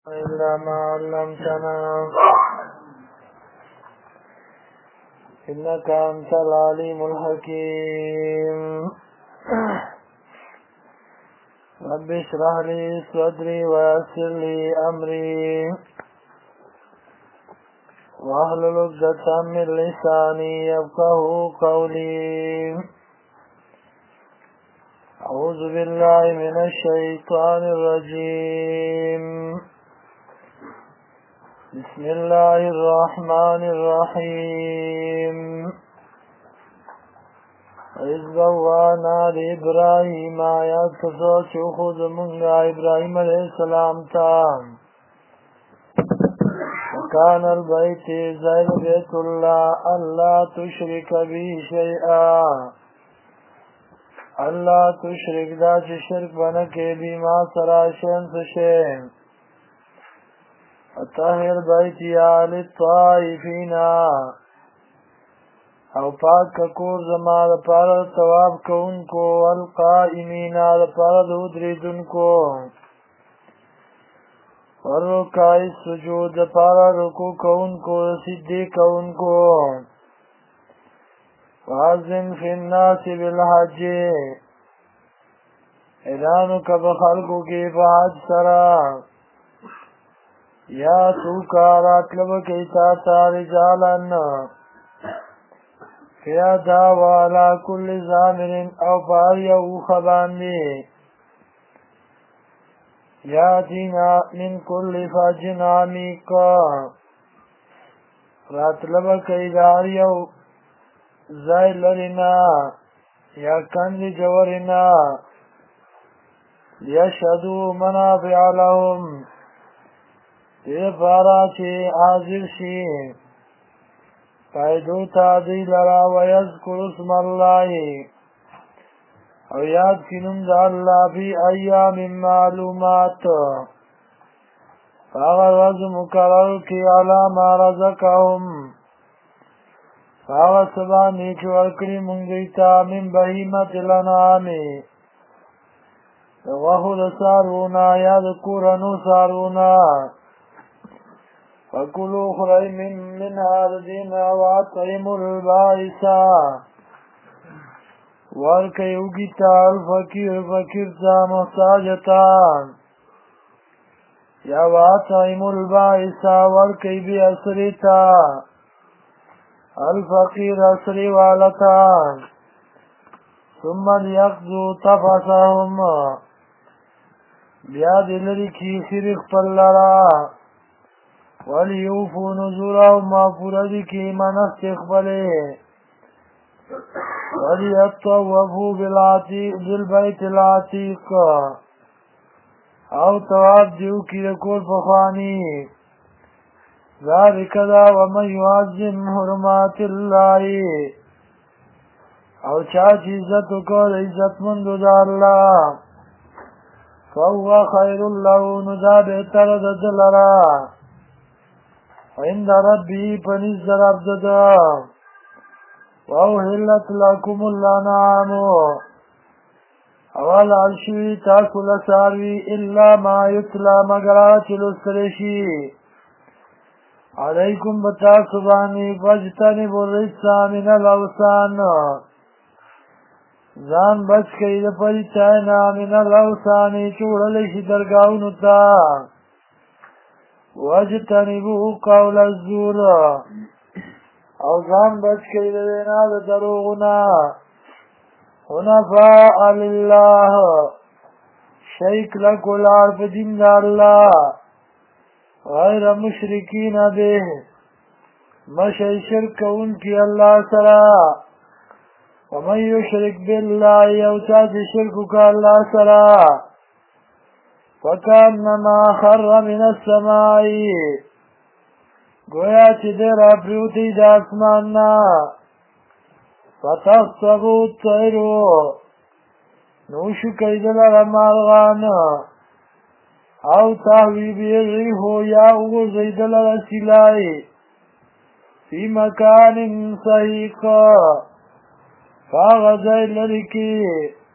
إلا ما علمتنا إنك أنت العليم الحكيم. رب اشرح لي صدري ويسر لي أمري واحلل عقدة من لساني يفقهوا قولي. أعوذ بالله من الشيطان الرجيم. بسم الله الرحمن الرحيم. إذ بوأنا لإبراهيم آيات كسو خذ من إبراهيم عليه السلام تام وكان البيت زين بيت الله ألا تشرك به شيئا اللہ تشرک دا چه شرک بنکے بیما سراشن سشین اتحر بیتی آل الطائفین او پاک ککور زمان پارا تواب کون کو والقائمین پارا دودری دن کو والرکائی سجود پارا رکو کون کو سجدی کون کو وَأَذِّنْ فِي النَّاسِ بِالْحَجِّ اعلانو کا بخلقو کی فحج سرا یا توکا راتلب کیتا رجالن فیادا والا کل زامرین او پاریا خباندی یا دینا من کل فجن عمیقا راتلب کیداریا زای لرنا یا کندی جورنا لیشهدو منافع لهم دی پارا چه حاضر شی فائدو تا دی لرا ویذکر اسم اللہ او یاد کنم دا اللہ فی ایام معلومات فاغر وز مقرر کی علامہ رزقهم فاغا سبانی چو ورکری منگیتا من بهیمت الانعامی وخود سارونا یا دکورنو سارونا فکلو خرائی من هاردین واتعیم البائسا ورکی اگیتا الفکیر فکرتا محتاجتان یا واتعیم البائسا ورکی بی اثریتا الفقیر اصری والتان ثم لیقضو تفسهم بیاد لری کی خرق پر لرا ولیوفو نزورهم مافوردی کی من استقبلے ولیطوفو بالبیت العتیق او تواب دیو کی رکول پخوانی ذالک دا ومن یعظم حرمات اللہ او چاچ عزت کو عزت مندو دا اللہ فهو خیر اللہ ندا بہتر دلرا عند ربی پنیز در عبددا وَأُحِلَّتْ لَكُمُ الْأَنْعَامُ اول عرشوی تاکل ساروی الا ما یتلا مگرات لسرشی علیکم بتا سبانی فجتنب الرجس من الاوثان زان بچ کئی دپری چائنا من الاوثانی چوڑلش درگاونو تا وجتنبو قول الزور او زان بچ کئی دینا دروغنا حنفاء للہ شیک لکو العرف دین دا اللہ غیر مشرکین بے مشی شرک ان کی اللہ سرا ومن یشرک باللہ یوچاچ شرک کا اللہ سرا فکانما خر من السمائی گویا چی دیر اپریوتی دا اسماننا فتخصبو الطیرو نوشو کیدل رمالغان او تحوی بیغیحو یا اغزید لرسلائی فی مکان صحیق فاغزی لرکی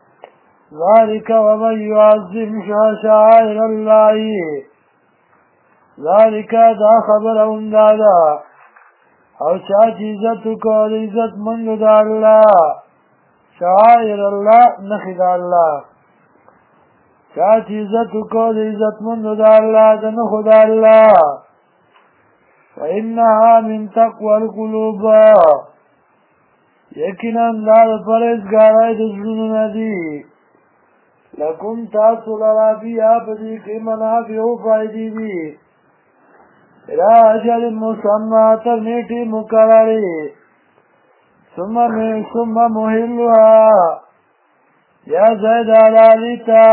ذلك ومن يعظم شعائر الله ذالک دا خبر اوندادا او چا چې عزت وکړو د عزت مندو د الله شعائر الله نښې د الله چا چې عزت وکړو د عزت مندو د الله د نښو د الله فإنها من تقوى القلوب یقینا دا د پرهیزګارۍ د زړونو نه دي لکم تاسو لرا بیا په دې کې منافع او فایدې دي الى اجل مسمى تر نیټې مقررې ثم محلها یا زید علالی تا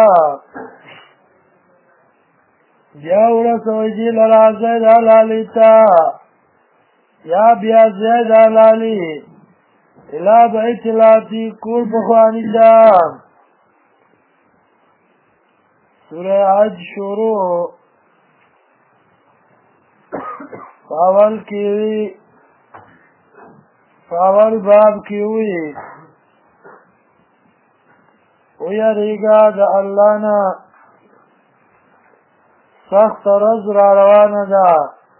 بیا ورسوی دی لرا زید علالی تا یا بیا زید علالی الى بیت لاتی کول بخوانی تا سورہ حج شروع فاول باب کی ہوئی ویریگا دا اللہ نا سخت رز را روانه ده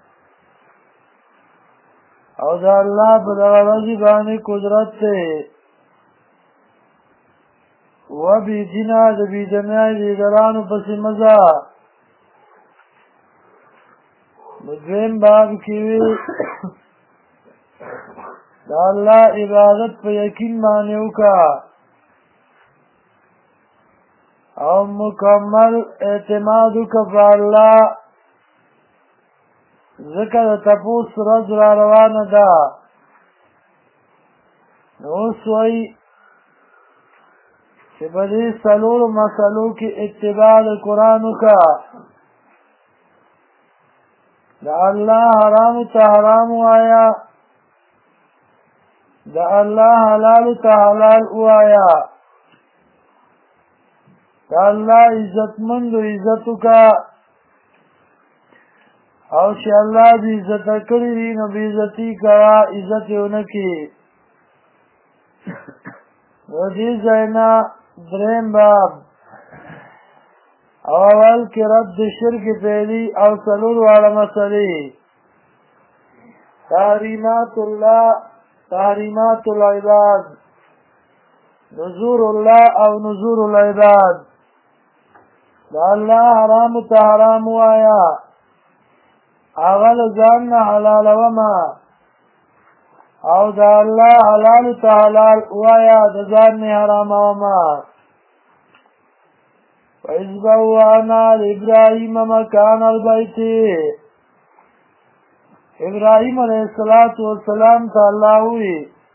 او دا اللہ پا دا رزی بانی قدرت تے و بی دینا دا بی دنیای دیگرانو پسی مزا مدویم باب کیوی دا اللہ عبادت پا یقین مانیو کا او مکمل اعتمادو کا پا اللہ ذکر تپوس رد را روان دا نوسوئی چه بدی سلور مسلو کی اتباع قرآنو کا دا اللہ حرام تا حرام آیا دا اللہ حلال تا حلال آیا دا اللہ عزت مند و عزتو کا او شی اللہ بی عزت کری دی نو بی عزتی کرا عزت اونکی و دی زینا درین باب اول کی رد شرک پہلی او سلور والا مسئلی تحریمات اللہ تحریمات العباد نزور اللہ او نزور العباد دا اللہ حرام تا حرام آیا اول زان حلال وما او دا اللہ حلال تا حلال آیا دا زان حرام وما وَإِذْ بَوَّأْنَا لِإِبْرَاهِيمَ مَكَانَ الْبَيْتِ ابراہیم علیہ السلام تا اللہ ہوئی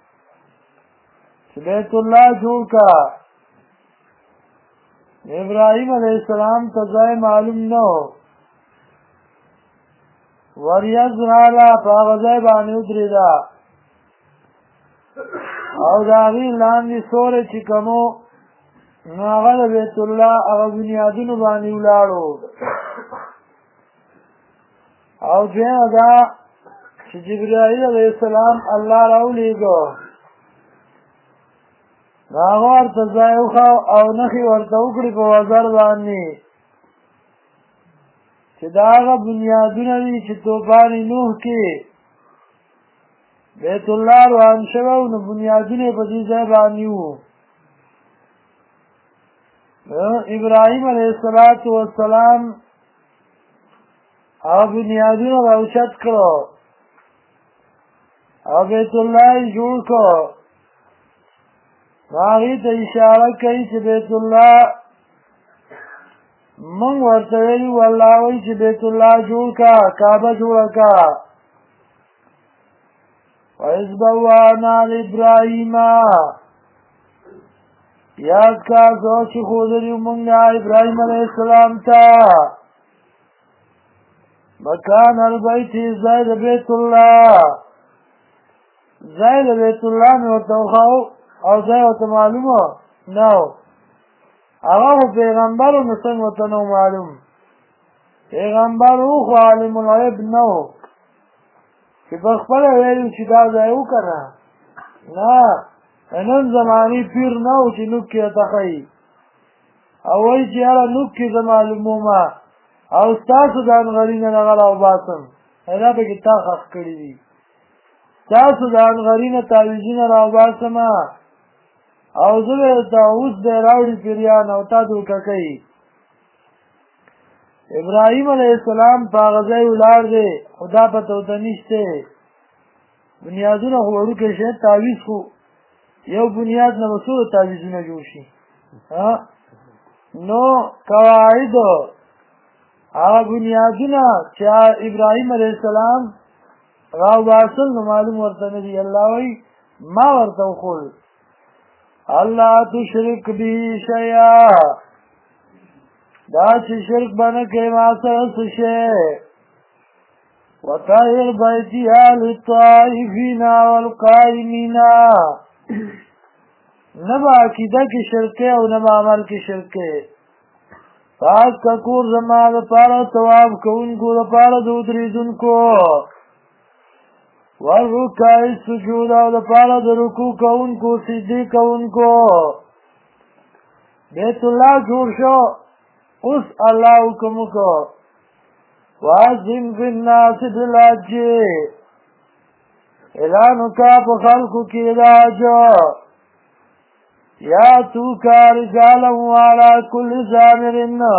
بیت اللہ جوڑ کا ابراہیم علیہ السلام تا ځای معلوم نو وریز رالا پاغذای بانی ادری دا او داغی لاندی سور چکمو ناغل بیت اللہ اغا بنیادون بانی اولارو او دین دا چی جبرائیل علیہ السلام اللہ راو لیگو ناغو ارتزائی اخاو او نخی ورطا اکڑی پا وزر بانی چی دا آغا بنیادون دی چی توپانی نوح کی بیت اللہ روان شوو نو بنیادون پا دیزای بانیو ابراہیم علیہ السلام او بنیادون روشت کرو او بیت اللہ جوڑ کرو باغی تا اشارہ کئی چی بیت اللہ من ورطویلی واللہ وی چی بیت اللہ جوڑ کا کعبہ جوڑا کا وَإِذْ بَوَّأْنَا لِإِبْرَاهِيمَ یاد کا سوچ خودریو منگا ابراہیم علیہ السلام تا مکان البیت زید بیت اللہ زید بیت اللہ میں ورطوخاو او زید ورطا معلوم نو اغاو پیغمبرو نسنگ ورطا نو معلوم پیغمبرو خو عالم الغیب نو کہ بخبر ویلو چی دا زیو کنا نا انن زمانی پیر نو چی نکی اتخی اوی چی ارا نکی زمالمو ما او ستاسو د انغري نه دغه راوباسم دا پکې تا خښ کړي دي ستاسو د انغري نه تعویذونه راوباسم او زه به ورته اوس دی راوړي پیریان او تا دوکه کوي ابراهیم علیه السلام په هغه ځای ولاړ دی خو دا پته ورته نشته بنیادونه خو وړوکی شی تعویذ خو یو بنیاد نه به څو تعویذونه جوړ شي نو قواعد هغه بنیادونه چې ابراهیم علیه السلام راوباسل نو معلوم ورته نه دي الله وایي ما ورته وښول الله تشرک به شیئا دا چې شرک باندې کوي ما سره څه شی وطاهر بیتیا للطائفین والقائمین نه به عقیده کې شرک او نه به عمل کې شرک پاک کا کور زما دپاره ثواب کوونکو دپاره د ودرېدونکو والرکع السجود او دپاره د رکوع کوونکو سجدې کوونکو بیت الله جوړ شو اوس الله حکم وکړو وازم فی الناس بالحج اعلان وکړه په خلکو کې د حج یاتوک رجالا وعلی کل ضامر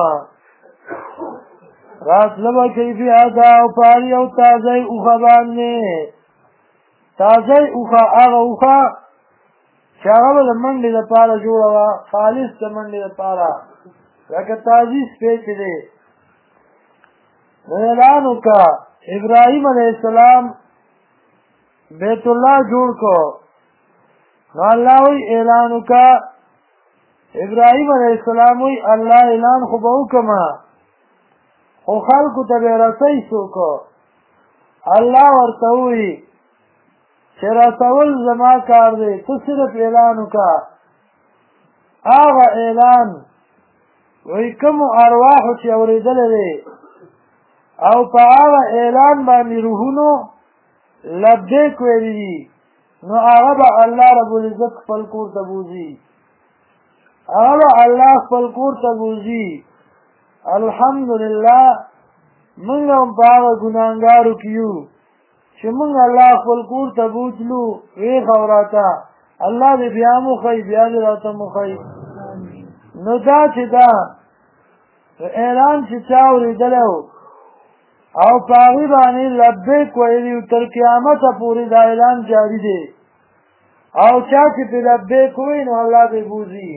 راتله به کوي ادا او پاري او تازه اوښه باندې تازه اوښه هغه اوښه چې هغه به د منډې دپاره جوړه وه خالص د منډې دپاره لکه تازي سپی چې دی نو اعلان وکړه ابراهیم علیه السلام بیت الله جوړ کړو نو الله وی اعلان وکړه ابراهیم علیه السلام وی الله اعلان خو به وکړمه خو خلکو ته به رسۍ څوک الله ورته ووایي چې رسول زما کار دی ته صرف اعلان وکړه هغه اعلان وایي کومو ارواحو چې اورېدلی دی او په هغه اعلان باندې روحونو لبیک ویلي دي نو هغه به الله رب العزت خپل کور ته بوځي هغه به الله خپل کور ته بوځي الحمدلله موږ هم په هغه ګناهګارو کې یو چې موږ الله خپل کور ته بوتلو ویښ او راته الله دې بیا مو ښایي بیا دې راته مو ښایي نو دا چې دا اعلان چې چا اورېدلی و او په هغې باندې لبیک ویلي و تر قیامته پورې دا اعلان جاري دی او چا چې پرې لبیک ووایي نو الله دې بوځي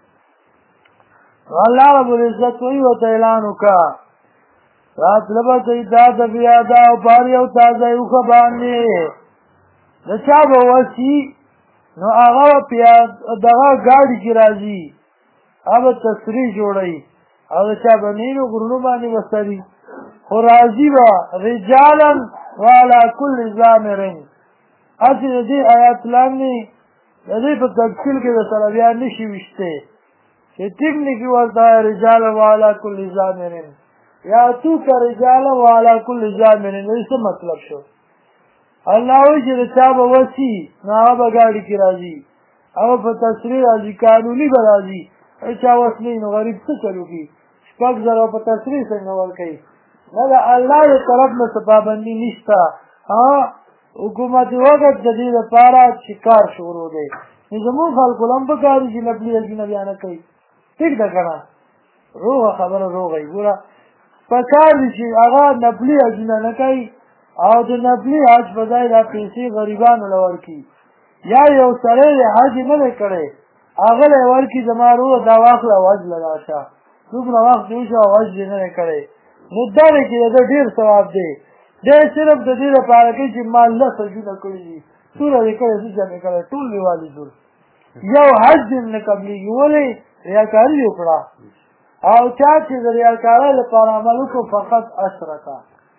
الله رب العزت وی ورته اعلان وکړه راتله به کوي دا د بیاده او پاري او تازه اوښه باندې د چا به وسي نو هغه به دغه ګاډي کې راځي هغه به تصریح جوړوي او د چا به نیلو غرونو باندې به سري خو راځي به رجالا وعلى كل ضامر هسې د دې آیات لاندې د دې په تفصیل کې د سره بیا نشي ویشتی چې ټیکنیکي ورته رجالا وعلى كل ضامر یاتوک رجالا وعلى كل ضامر د څه مطلب شو الله وایي چې د چا به وسي نو هغه به ګاډي کې راځي هغه په تصریح راځي قانوني به راځي چا وس نه نو غریب څه چلو کي شپږ زره په تصریح څنګه ورکوي نه د الله د طرف نه څه پابندي نشته حکومت وخت د دې لپاره چې کار شروع دی نو زموږ خلکو هم پکار دي چې نفلي حجونه بیا نه کوي ټیک ده که نه روغه خبره روغه وي ګوره پکار دي چې هغه نفلي حجونه نه کوي او د نفلي حج په ځای دا پیسې غریبانو له ورکړي یا یو سړی د حج نه دی کړی هغه له ورکړي زما روغه دا واخله او حج له راشه دومره وخت دې وشو او حج دې نه دی کړی نو دا دی چې د ډېر ثواب دی دی صرف د دې لپاره کوي چې ما لس حجونه کړي دي څومره دې کړی څه مې کړی ټول مې والي ټول یو حج دې نه قبلېږي ولې ریاکاري وکړه او چا چې د ریاکارۍ لپاره عمل وکړو فقط اشرکه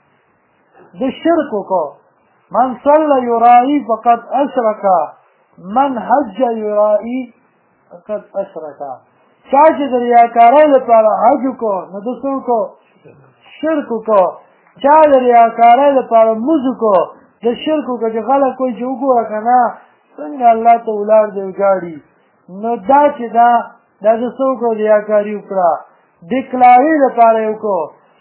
د شرک وکړو من صلى يرائي فقد اشرکه من حج يرائي فقد اشرکه چا چې د ریاکارۍ لپاره حج وکړو نو د څه وکړو شرک وکړو چا د ریاکارۍ لپاره مونځ وکړو د شرک وکړو چې خلک کوي چې وګوره که نه څنګه الله ته ولاړ دی وګاړي نو دا چې دا د څه وکړو ریاکاري وکړه دکلاري لپاره یې وکړو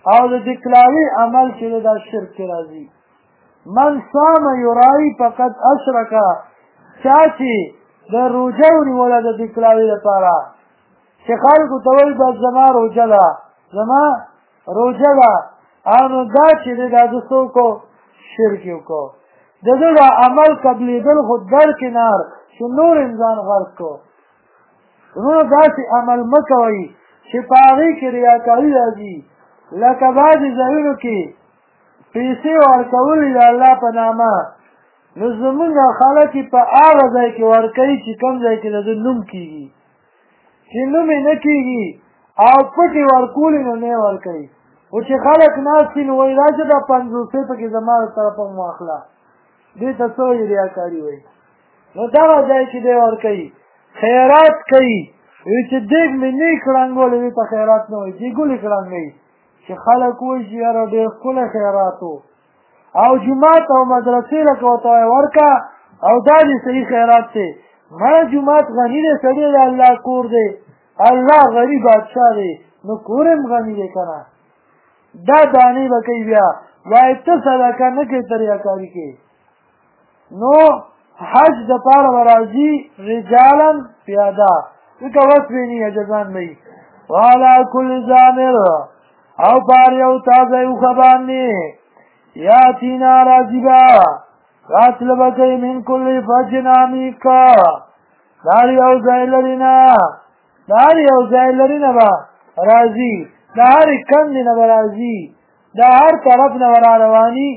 او د دکلاوي عمل چې دا شرک کې راځي. من صام یرایی فقط اشرکا، چا چې د روژه ونیوله د دکلاوي لپاره چې خلکو ته وایي بس زما روژه ده زما روژه ده، او نو دا چې دی دا د څه وکړو شرک یې وکړو. د ده دا عمل قبلېدل خو درکنار چې نور انسان غرق کړو. نو داسې عمل مه کوئ چې په هغې کې ریاکاري راځي. لکه بعضې ځایونو کې پیسې ورکول د الله په نامه، نو زمونږ خلک په هغه ځای کې ورکوي چې کوم ځای کې د ده نوم کېږي، چې نوم یې نه کېږي او پټې ورکولې نو نه یې ورکوي. خو چې خلک ناست وي نو وایي راځه دا 500 پکې زما د طرفه مو واخله، دې ته څه وایي ریاکاري وایي. نو دغه ځای کې دی ورکوي. خیرات کوي، وایي چې دیګ مې نه کړنګولی، وایي ته خیرات نه وایي دیګولې کړنګوي، چې خلک وایي چې یاره ډېر ښکلی خیرات و. او جومات او مدرسې لکه ورته وایي ورکه او دا دې صحیح خیرات دی. مړه جومات غني دی، سړی د الله کور دی، الله غریب بادشاه دی، نو کور هم غني دی که نه. دا دانې به کوي بیا وایي ته صدقه نه کوې ته ریاکاري کوې. نو حج دپاره به راځي رجالا پیاده، ځکه وس به نه عجزان به وي. وعلى کل ضامر، او پار یو تازه اوښه باندې یاتینا راځي به راتله به کوي من کل فج عمیق، د هر یو ځای لرې نه د هر یو ځای لرې نه به راځي، د هرې کندې نه به راځي، د هر طرف نه به رارواني.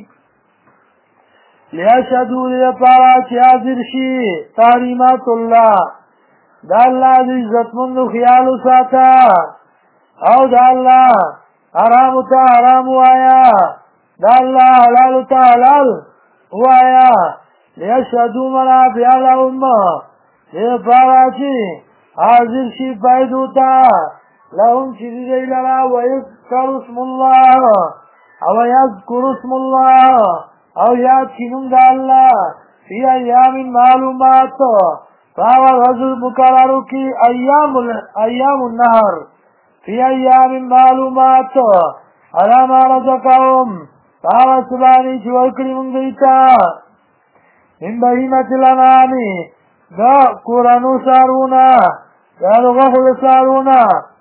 لیشهدوا دې لپاره چې حاضر شي تحریمات الله، د الله د عزتمندو خیال وساته او د الله حرامو ته حرام ووایه، د الله حلالو ته حلال ووایه. لیشهدوا منافع لهم، دې لپاره چې حاضر شي فایدو ته لهم چې د دوی لره ویذکر اسم الله او یذکر اسم الله او یاد شي نوم د الله فی ایام معلومات، په هغه ورځو مقررو کې ایام النهر فی ایام معلومات علی ما رزقهم، په هغه څه باندې چې ورکړي موږ دوی ته من بهیمة الانعام، د کورنو څاروونه یا د غوښو د څاروونه.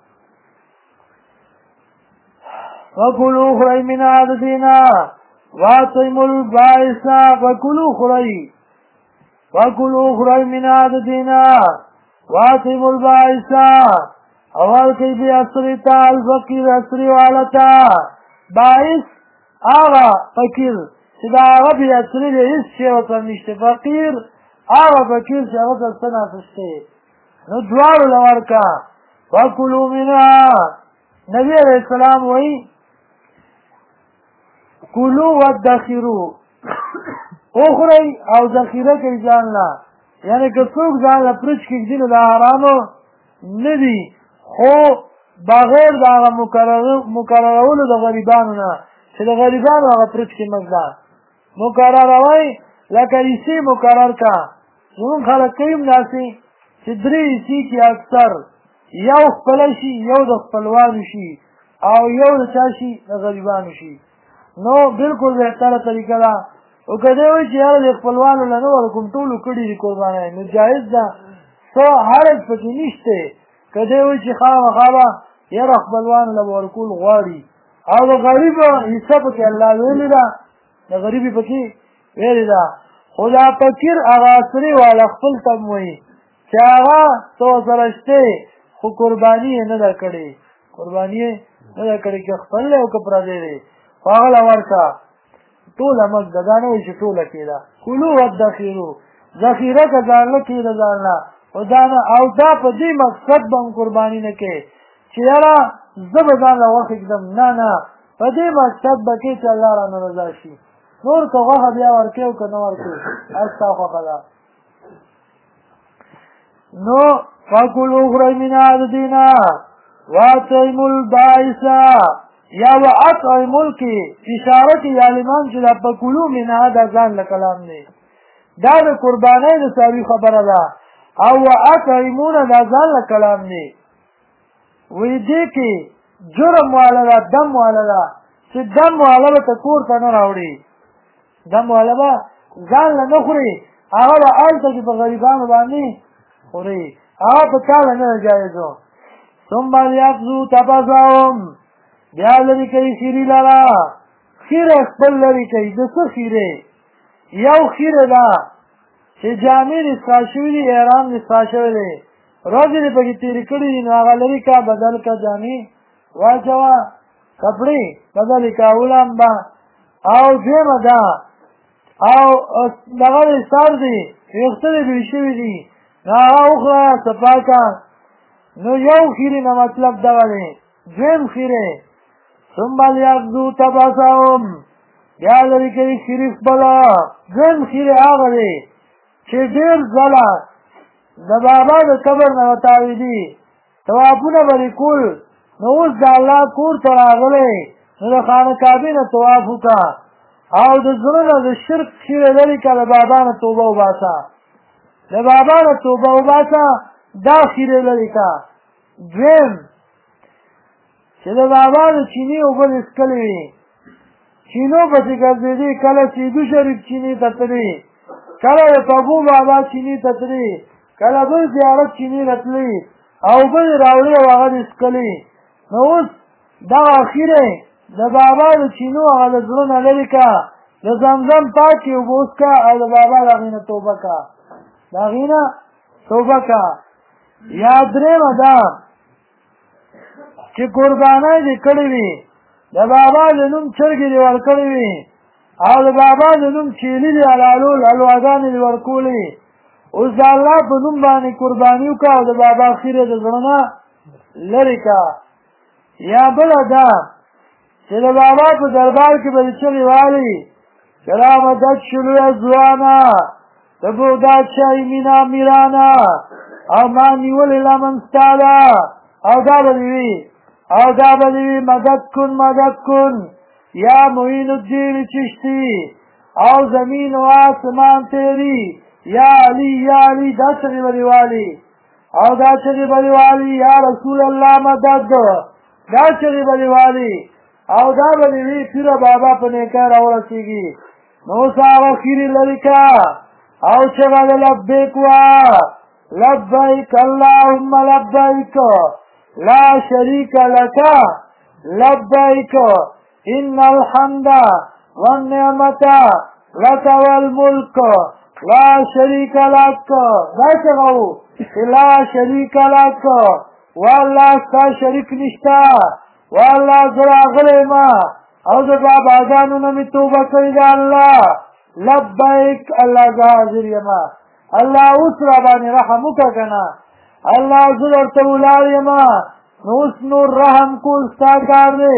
وکلوا خورئ من عددنا واتیموا البائس، وکلوا خورئ من عددنا واتیموا البائس، اول کوي بې اسرې ته الفقیر اسرې والا ته. باعث هغه فقیر چې د هغه بې اسرې دی هېڅ شی ورته نشته، فقیر هغه فقیر چې هغه ته څه ناخیستی، نو دواړو له ورکه. وکلوا منها، نبي علیه السلام وایي کلو وادخرو، اخرئ او ذخیره کوي ځان له، یعنې که څوک ځان له پرچ کږدي نو د حرامو نه دي، خو بغیر د هغه مقررولو د غریبانو نه چې د غریبانو هغه پرچ کې مږده مقرروئ. لکه حصې مقرر که زمونږ خلک کوي هم داسې چې 3 حصې کې اکثر یو خپله شي، یو د خپلوانو شي، او یو د چا شي د غریبانو شي. نو بالکل بهتره طریقه ده. او که دی وایي چې یاره د خپلوانو له نه ورکوم ټولو کړي دي قربانۍ، نو جایز ده، څه حرج پکې نشته. که دی وایي چې خامخا به یاره خپلوانو له به ورکول غواړي، او د غریب حصه پکې الله ویلې ده، د غریبي پکې ویلې ده. خو دا فقیر هغه اسرې والا خپل ته م وایي چې هغه څه ورسره شته خو قرباني یې نه ده کړې، قرباني یې نه ده کړې، که خپل دی او که پردی دی خو هغه له ورکه. ټوله مږده، دا نه وایي چې ټوله کېده. کلو وادخرو، ذخیره که ځان نه کېده ځان نه، او دا په دې مقصد به هم قرباني نه کوې چې یاره زه به ځان له غوښې ږدم، نه نه، په دې مقصد به کې چې الله رانه رضا شي. نور که غوښه بیا ورکوې او که نه ورکوې هر ستا خوښه ده. نو فکلوا خورئ من عددنا واتیموا البائس، یا واطعموا کې اشاره کې عالمان چې دا فکلوا منها دا ځان له کلام دی، دا د قربانۍ د څاروي خبره ده، او واطعمون دا ځان له کلام دی. وی دې کې جرم والا ده، دم والا ده، چې دم والا به ته کور ته نه راوړي دم والا به ځان له نه خوري هغه به هلته چې په غریبانو باندې خوري هغه په چا له نه جایز و ثم لیقضوا تفثهم بیا لرې کوي خیري لره خیره خپل لرې کوي د څه خیرې یو خیره ده چې جامې دې ستا شوي دي احرام دې ستا شوی دی ورځې دې پکې تېرې کړي دي نو هغه لرې کا بدل کا جامې واچوه کپړې بدلې کا ولامبه او دویمه ده او دغه دې سر دي ویښته دې لوی شوي دي نو هغه وخوره صفا کا نو یو خیرې نه مطلب دغه دی دویم خیرې ثم لیقضوا تفثهم بیا لرې کوي خیرې خپله دویم خیرې هغه دی چې ډېر ځله د بابا د قبر نه وتاوېدي طوافونه به دې کول نو اوس د الله کور ته راغلی نو د خانه کعبې نه طواف وکړه او د زړه نه د شرک خیرې لرې کړه د بابا نه توبه وباسه د بابا نه توبه وباسه دا خیرې لرې کړه دویم چې د بابا د چیني اوبه دې څکلې وي چینو پسې ګرځېدې کله سیدو شریف چیني ته تلې کله د تبو بابا چیني ته تلې کله بل زیارت چیني ته تلې او اوبه دې راوړې او هغه دې څکلې نو اوس دغه خیرې د بابا د چینو هغه د زړه نه لرې کړه د زمزم پاکې اوبه وڅکه او د بابا د هغې نه توبه کړه د هغې نه توبه کړه یا درېمه ده چې قربانۍ دې کړې وي د بابا د نوم چرګې دې ورکړې وي او د بابا د نوم چیلي دې حلالول حلواګانې دې ورکولې اوس د الله په نوم باندې قرباني وکړه او د بابا خیرې د زړه نه لرې کړه یا بله ده چې د بابا په دربار کې به دې چغې والي چې را مدد شلویه ځوانه د بغداد شاهي مینا میرانه او ما نیولې لمن ستا ده او دا به دې وي مدد کن یا معین الدین چشتی او زمین و آسمان تیری یا علی دا چغی بری والی یا رسول اللہ مدد دا چغی بری والی او دا بری وی پیر بابا پنیکر او رسیگی نوسا و خیری لرکا او چغل لبیک لبیک اللہم لبیک لا شریک لکا لبیک ان الحمد والنعمت لک والملک لا شریک لک دا چغو لا شریک لک والله ستا شریک نشتا والله زرا غلی ما او د باباګانو نه مې توبه کړې ده الله لبیک الله زه حاضر یما الله اوس را باندې رحم وکړه که نه الله زه درته ولاړ یما نو اوس نور رحم کول ستا کار دی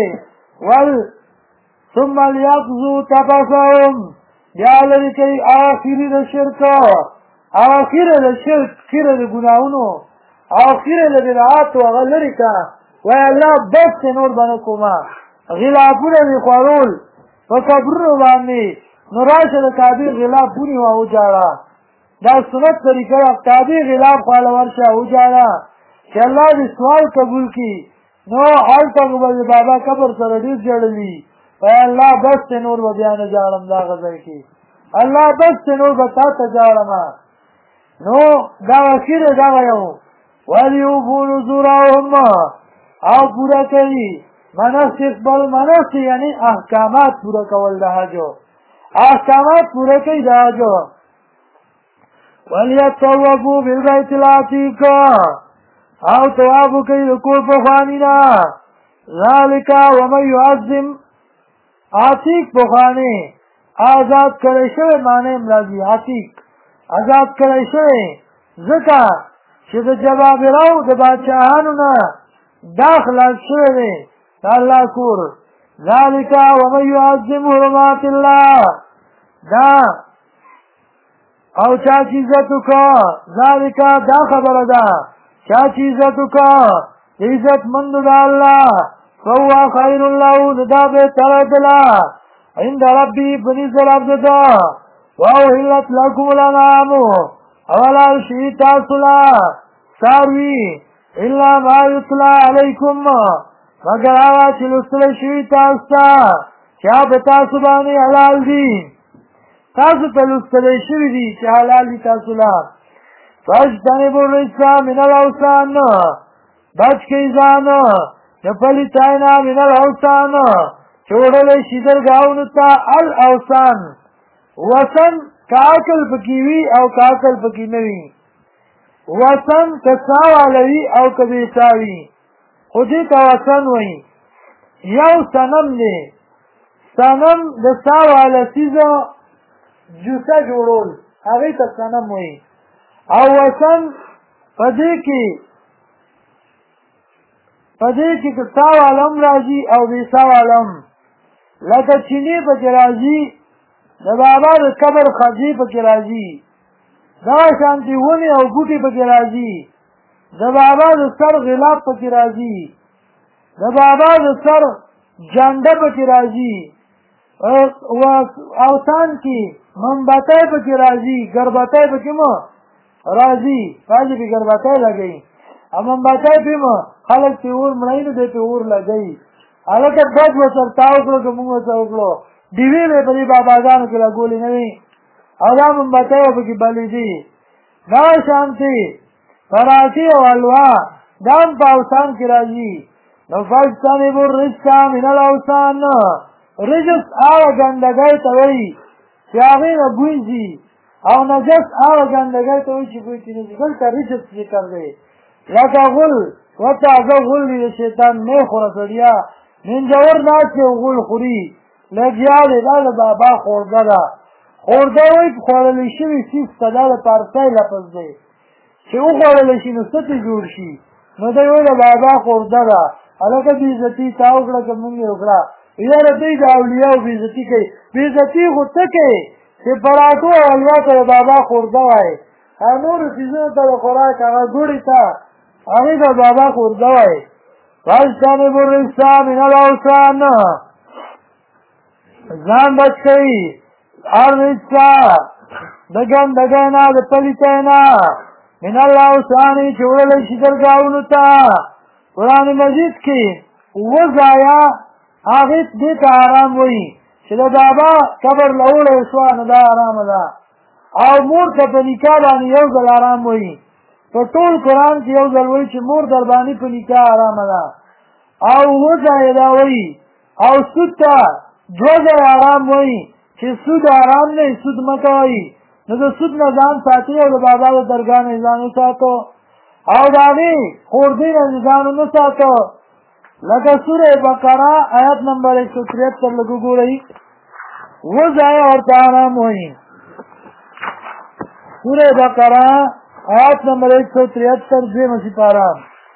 ثم لیقضوا تفثهم بیا لرې کوي هغه خیرې د شرک هغه خیرې د شرک خیرې د ګناهونو او خیرې د بدعاتو هغه لرې کړه وایي الله بس چې نور به نه کومه غلافونه مې خوړول په قبرونو باندې نو راشه د کعبې غلاف ونیوه وجاړه دا سنت طریقه ده کعبې غلاف خواله ورشه وجاړه چې الله دې سوال قبول کړي نو هلته به د بابا قبر سره ډېر ژړلي وایي الله بس چې نور به بیا نه جاړم دا ځای کې الله بس چې نور به تا ته جاړم نو دا اخیر دغه یو ولیوفو نذورهم او پورا کوي مناسک بل مناسک یعنی احکامات پورا کول د حجو احکامات پورا کوي د حجو ولیطوفوا بالبیت العتیق او طواف کوي د کور پخواني نه ذلک ومن یعظم عتیق پخواني آزاد کړی شوی معنی مرضی عتیق آزاد کړی شوی ځکه چې د جبابرو د بادشاهانو نه دا خلاص شوی دی د الله کور ذلک ومن یعظم حرمات الله دا او چا چې عزت وکړه ذلک دا خبره ده چا چې عزت وکړه عزت مند د الله فهو خیر له دا بهتره ده عند ربي بنزل عبددا وأهلت لكم الأنعام أولا شيء تاسلا ساروي إلا ما يطلع عليكم مگر هغه چې لوستلی شوي تاسو ته چې هغه په تاسو باندې حلال دي تاسو ته لوستلی شوي دي چې حلال دي تاسو له فاجتنبوا الرجس من الاوثان بچ کئ ځان د پلیتای نه من الاوثان چې وړلی شي درګاهونو ته الاوثان وثن که عقل پکې وي او که عقل پکې نه وي وثن که سا واله وي او که بې سا وي خو دې ته وثن وایي یو صنم دی صنم د سا واله څیزه جوسه جوړول هغې ته صنم وایي او وثن په دې کې که سا واله هم راځي او بې سا واله هم لکه چینې پکې راځي د بابا د قبر خزې پکې راځي دغه شانتې ونې او بوټي پکې راځي د بابا د سر غلاف پکې راځي د بابا د سر جانډه پکې راځي اوثان کې منبتی پکې راځي ګربتی پکې مو راځي راځي پې ګربتی لګوي او منبتی پې مو خلک پې اور مړی نو دی پې اور لګوي هلکه بد به سر تاو کړو که مونږ ورته وکړو ډیوې به یې په دې باباګانو کې لګولې نه وي او دا منبتی به پکې بلېدي دغه شانتې پراټې او حلوا دا هم په اوثان کې راځي نو فاجتنبوا الرجس من الاوثان رجس هغه ګندګۍ ته وایي چې هغې نه بوی ځي او نجس هغه ګندګۍ ته وایي چې بوی ترې نه ځي دلته رجس ذکر دی لکه غل وتعزه غل دی د شیطان نه خوره سړیا منجور ناست یو غل خوري لګیا دی دا د بابا خورده ده خورده وایي خوړلی شوي څیز ته دا د پارسۍ لفظ دی چې وخوړلی شي نو څه ترې جوړ شي نو دی وایي د بابا خورده ده هلکه بېعزتي تا وکړه که مونږ یې وکړه یاره دوی د اولیاو بېعزتي کوي بېعزتي خو څه کوي چې پراټو او حلوا ته د بابا خورده وایي هغه نورو څیزونو ته د خوراک هغه ګوړې ته هغې ته بابا خورده وایي فاجتنبوا الرجس من الاوثان ځان بچ کوي الرجس د ګندګۍ نه د پلیتۍ نه من الاوثان چې وړلی شي درګاهونو ته قرآن مجید کې اووه ځایه هغې دې ته حرام وایي چې د بابا قبر له وړی شوه نو دا حرامه ده او مور ته په نکاح باندې یو ځل حرام وایي په ټول قرآن کې یو ځل وایي چې مور در باندې په نکاح حرامه ده او اووه ځایه دا وایي او سود ته دوه ځایه حرام وایي چې سود حرام دی سود مه کوئ نو د سود نه ځان ساتئ او د بابا د درګاه نه ځان وساتو او د هغې خوردې نه ځان ونه ساتو لکه سوره بقره آیت نمبر 173 لږ وګورئ اووه ځایه ورته حرام وایي سوره بقره آیت نمبر 173 دویمه سپاره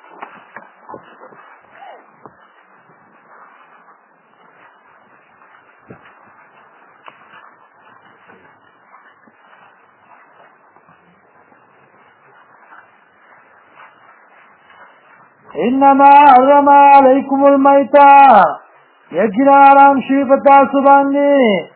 انما حرم علیکم المیتہ یقینا حرام شوي په تاسو باندې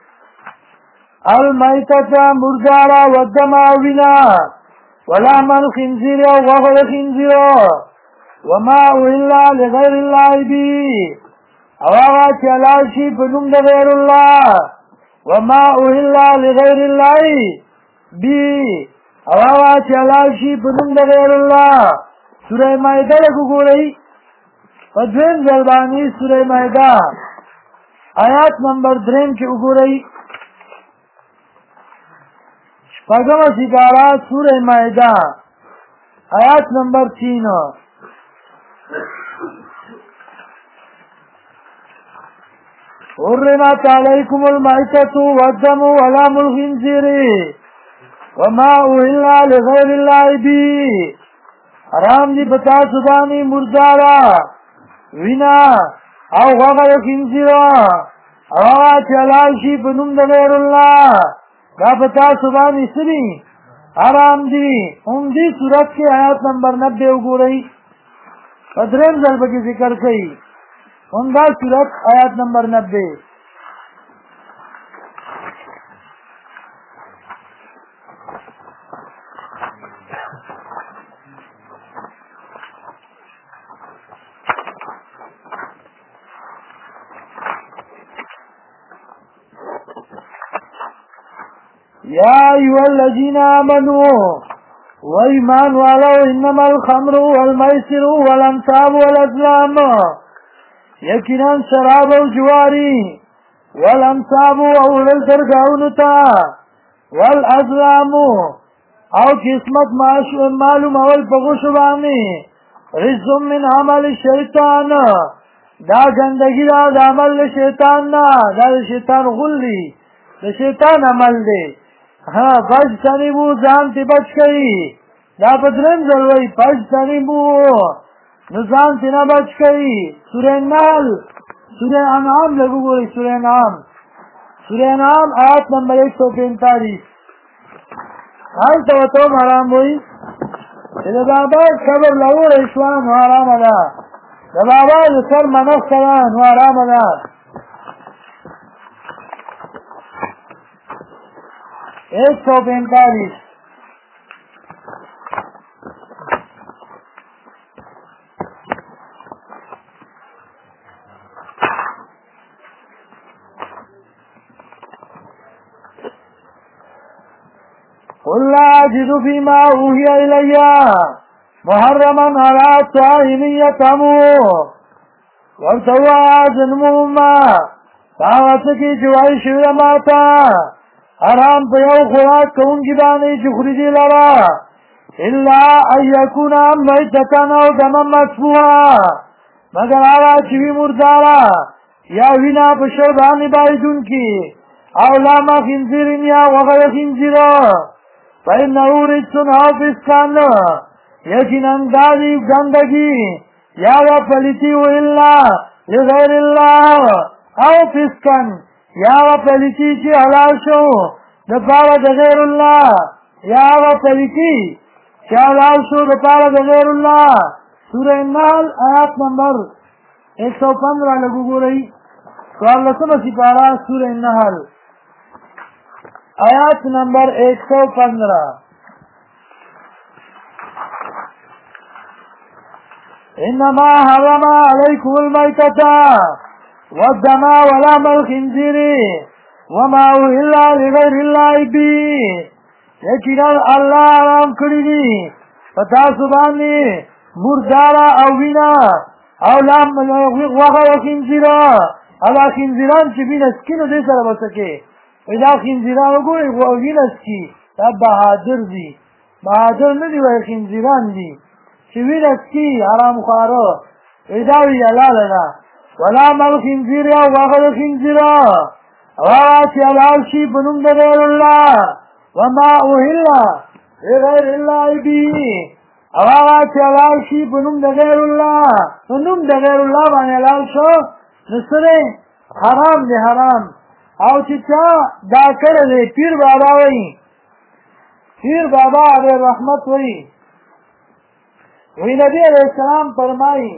المیتة مرداره والدم او وینه ولحم الخنزیر او غوښه د خنزیر وما اهل لغیر الله به او هغه چې حلال شي په نوم د غیر الله وما اهل لغیر الله به او هغه چې حلال شي په نوم د غیر الله سوره مائده لږ وګورئ په دویم ځل باندې سوره مائده آیات نمبر 3 کې وګورئ شپږمه سپاره سوره مائده آیات نمبر 3 حرمت علیکم المیتة والدم ولحم الخنزیر وما اهل لغیر الله به حرام دی پتا سبانی مردارا وینا او غوغه د خنزیر او چې حلال شي په نوم د غیر الله دا پتا سبانی سری حرام دی هم دی صورت کې آیات نمبر 90 وګورئ په درېم ځل پکې ذکر کړي هم دا صورت آیات نمبر 90 یا ایها الذین آمنوا و ایمان والو انما الخمر والمیسر والانصاب والازلام یقینا شراب او جواری والانصاب او للترگاونتا والازلام او قسمت معلوم اول پغوشو بانی رجم من عمل الشیطان دا گندگی دا عمل شیطان نا دا شیطان غلی دا شیطان عمل دی پجتنبو ځان تی بچ کئی دا بدرن ضروری پجتنبو نظام تی نا بچ کئی سورہ نحل سورہ انعام لگو گوری سورہ انعام آیت نمبر 145 حال توتوب حرام ہوئی دا بابا صبر لگو رشوان حرام دا دا بابا سر منف کران حرام دا 145 قل لا أجد فيما أوحي إلي محرما على طاعم يطعمه وارتوى ذنبهما دعوتك جوائي شوية ماتا حرام پیو خوراک کونگی بانی چخوری دی لرا الا ان یکون میتتن او دمم مسفوحا مگر آرا چوی مردارا یا وینا پشو بانی بایدون کی او لاما خنزیرین یا وغیر خنزیرا فإنه رجسن او فسقان یکن اندازی گندگی یا وپلیتی و الا لغیر اللہ او فسقان یا وپلیتی چی حلال شو دپارا دغیر اللہ یا وپلیتی چی حلال شو دپارا دغیر اللہ سورہ النحل آیات نمبر 115 لگو گو رہی سوال لسم سپارا سورہ النحل آیات نمبر 115 انما حرم علیکم المیتتا والدم ولحم الخنزير وما أهل لغير الله به یقینا الله حرام کړی دي پتاسو باندې مردارا او وینا او لام وغه خنزیر الا خنزیران چې وینه سکینو دې سره وسکه اذا خنزیران وګوري او وینه سکی دا بهادر دي بهادر نه دي وای خنزیران دي چې وینه سکی حرام خارو اذا وی حلاله ولا مل خنزیر یا وغل خنزیر وغاتی علال شی بنم دغیر اللہ وما اوہلا غیر اللہ بی وغاتی علال شی بنم دغیر اللہ بنم دغیر اللہ بانی علال شو نصرے حرام دے حرام او چچا دا کرده پیر بابا وی پیر بابا علیہ رحمت وی نبی علیہ السلام فرمائی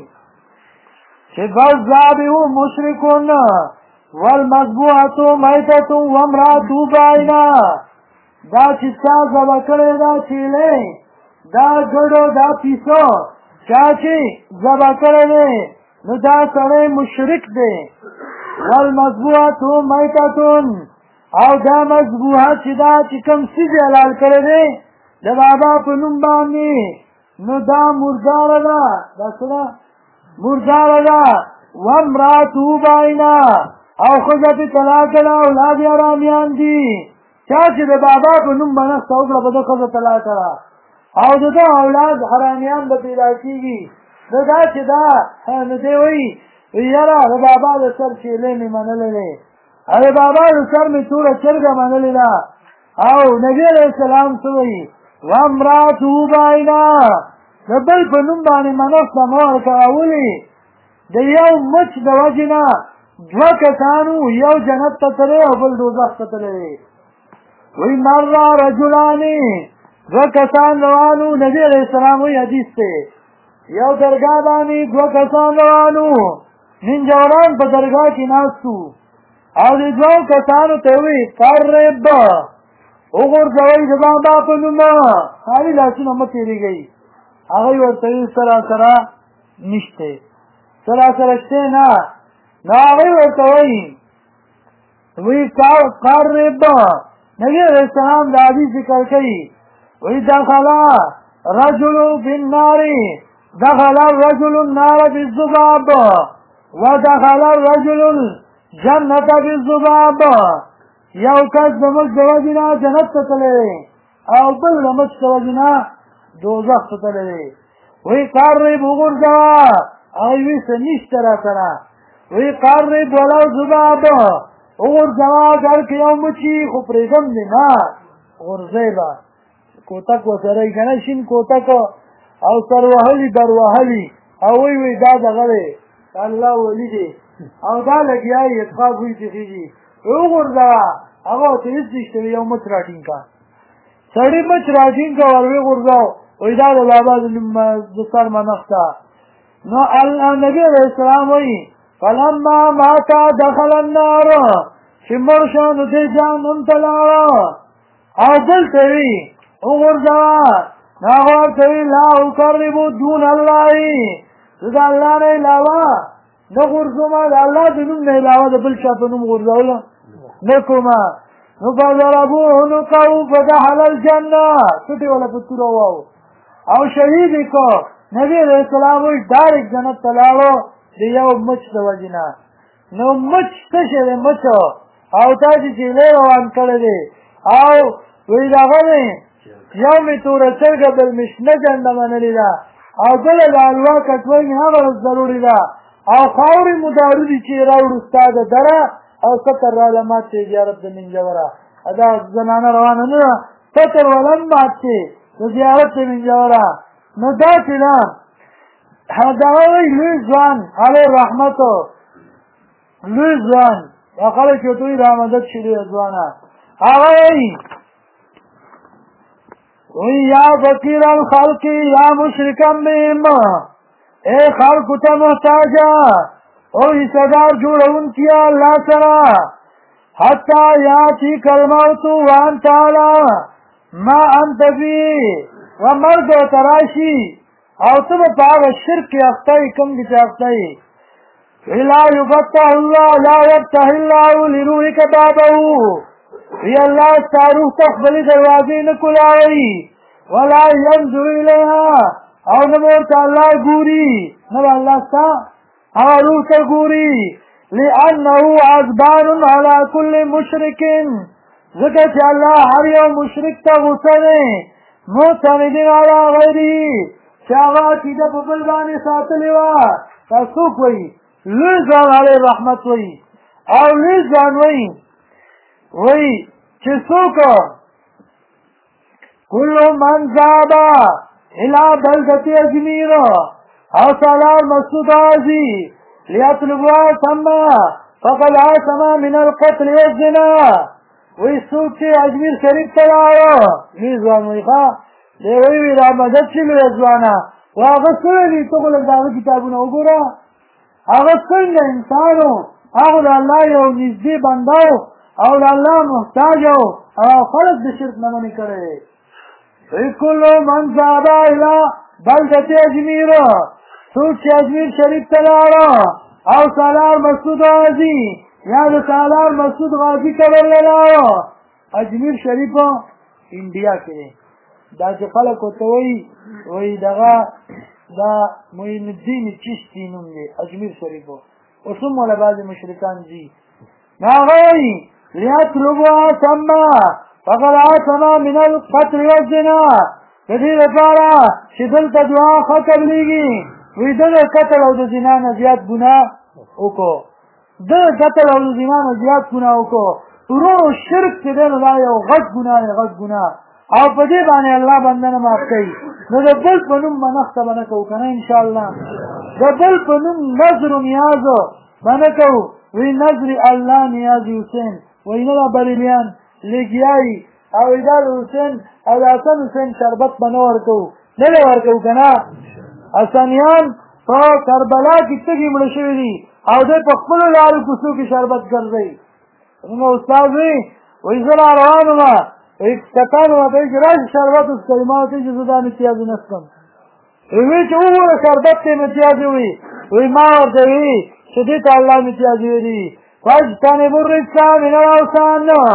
فالذابح مشرك والمذبوحة ميتة وامرأة بائنة دا چتا زبا کرے دا چیلے دا گڑو دا پیسو چاچی زبا کرے دے نو دا سڑے مشرک دے والمذبوحة ميتة او دا مذبوحة چدا چکم سیز حلال کرے دے دا بابا پنم بانی نو دا مردار دا سنا مردار دا وامراتو بائنا او خجت طلاقنا اولاد ارامیان دی چاچی دا بابا پا نم بنخت اوگلا بدا خجت طلاقنا او دا اولاد حرامیان دا پیدا کی گی دا چی دا ندے وی یرا دا بابا دا سر چیلے می منلے لے دا بابا دا سر می تورا چرگا منلے لا او نبی علیہ السلام سوئی وامراتو بائنا دا بل پا نمبانی منفت موار کراولی دا یو مچ دا وجنا دو کسانو یو جنت تتلے او بل دوزخ تتلے وی مر رجلانی دو کسان روانو نبی علیہ السلام وی حدیث تے یو درگاہ بانی دو کسان روانو ننجوران پا درگاہ کی ناستو او دی دو کسانو تیوی قرب اگر زوی دبان باپا نما حالی لاسون امت تیری گئی آغای ورطوی سراسرا نشتے سراسرا شتے نا آغای ورطوی وی قرب نبی علیہ السلام دا حدیث ذکر کئی وی دخل رجل بالنار دخل الرجل النار بالذباب ودخل الرجل الجنة بالذباب یو کس د مچ د وجې نه جنت ته تللی او بل د مچ د وجې نه دوزخ ته تللی وی قرب وغورځوه هغوی وی څه نشته را سره وی قرب ولو ذباب وغورځوه اګر که یو مچي خو پرېږدم دې نه غورځی به کوتک ورسره یي که نه شین کوتک او سر وهلي در وهلي او وی دا دغه دی الله ولي دی او دا لګیا یې اتفاق وی تېخېږي وغورځوه هغه ورته هېڅ نشته وي یو مچ راټینګ کړه سړي مچ راټینګ کړه ور وغورځاو وایي دا د بابا د سر منښ ته نو نبي علیه السلام وایي فلما مات دخل النار چې مړ شو نو دی جهنم ته لاړه او دلته وي وغورځوه نو هغه ورته وي لا اقربو دون الله زه د الله نه علاوه نه غورځومه د الله د نوم نه علاوه د بل چا په نوم غورځوله نه کومه نو فضربوه عنقه فدخل الجنه څټې والا په توره واو او شهید یې کو نبي علیه السلام وایي ډایرکټ جنت ته لاړو د یو مچ د وجې نه نو مچ څه شی دی مچ او تاسې چیلې روان کړی دی او وایي دغه دی یو مې توره چرګه بل مې شنه جنډه منلې ده او بله د حلوا کټوۍ مې هغه ضروري ده او خاورې مو دارو دي چې راوړو ستا د دره او ستر راله مات چې زیارت د منجوره دا زنانه روانه نه ده ستر ولم مات چې د زیارت د منجوره نو دا چې نه دغه وایي لوی ځوان علیه رحمتو لوی ځوان دا خلک یې ورته وایي رامدد شي لویه ځوانه هغه وایي یا فقیر الخلق یا مشرکا بهم اے خلق ته محتاجه او حصدار جوړون کیا الله سره حتی یاتی الموت وانت علی ما انت فی و مرګ تراشی او ته په هغه شرک کې اخته یې کوم دي چې اخته یې لا یفتح الله لا یفتح الله لروحک بابه وی الله ستا روح ته خپلې دروازې نه کولاوي ولا ینظر الیها او نه به ورته الله ګوري نه به الله ستا هغه روح ته ګوري لأنه غضبان علی کل مشرک ځکه چې الله هر یو مشرک ته غصه دی معتمد علی غیره چې هغه عقیده په بل باندې ساتلې وه دا څوک وایي لوی ځوان علیه رحمت وایي او لوی ځوان وایي چې څوک كل من ذهب إلى بلدة أجمير أو سالار مسعود غازي ليطلبها ثم فقد عصم من القتل والزنا ويسوق چې اجمیر شریف ته لاړو لوی ځوان وایي ښه دی وایي را مدد شي لویه ځوانه و هغه څه دي ته خو لږ د هغه کتابونه وګوره هغه څنګه انسان و هغه د الله یو نږدې بنده و او د الله محتاج و او خلک د شرک نه منې کړی كل من ذهب الى بلدة اجمیر څوک چې اجمیر شریف ته لاړه او سالار مسعود غازي یا د سالار مسعود غازي قبر له لاړه اجمیر شریف انډیا کې دی دا چې خلک ورته وایي دغه دا معین الدین چشتي نوم دی اجمیر شریف اوس هم والا بعضې مشرکان ځي نو هغه وایي لیطلبها ثم فقد عصم من القتل والزنا د دې لپاره چې دلته دعا ښه قبلېږي وایي ده د قتل او د زنا نه زیات ګناه وکړو ده د قتل او د زنا نه زیات ګناه وکړو ورو شرک چې دی نو دا یو غټ ګناه دی غټ ګناه او په دې باندې الله بنده نه معاف کوي نو د بل په نوم به نښته به نه کوو که نه انشاءالله د بل په نوم نظر و نیازو به نه کوو وایي نظر الله نیاز حسین وایي نه دا بریلیان لګیایي او دا د حسین او د حسن حسین شربت به نه ورکوو نه دی ورکوو که نه حسنیان په کربلا کې تږي مړه شوي دي او دی په خپلو لارو کوڅو کې شربت ګرځوي نو استاد وایي زه را روان وم کتان ورته وایي چې راشي شربت وڅښئ ما ورته وایي چې زه دا متیازې نه څښم وایي چې وګوره شربت ته یې متیازې وایي وایي ما ورته وایي چې دې ته الله متیازې ویلي واجتنبوا الرجس من الأوثان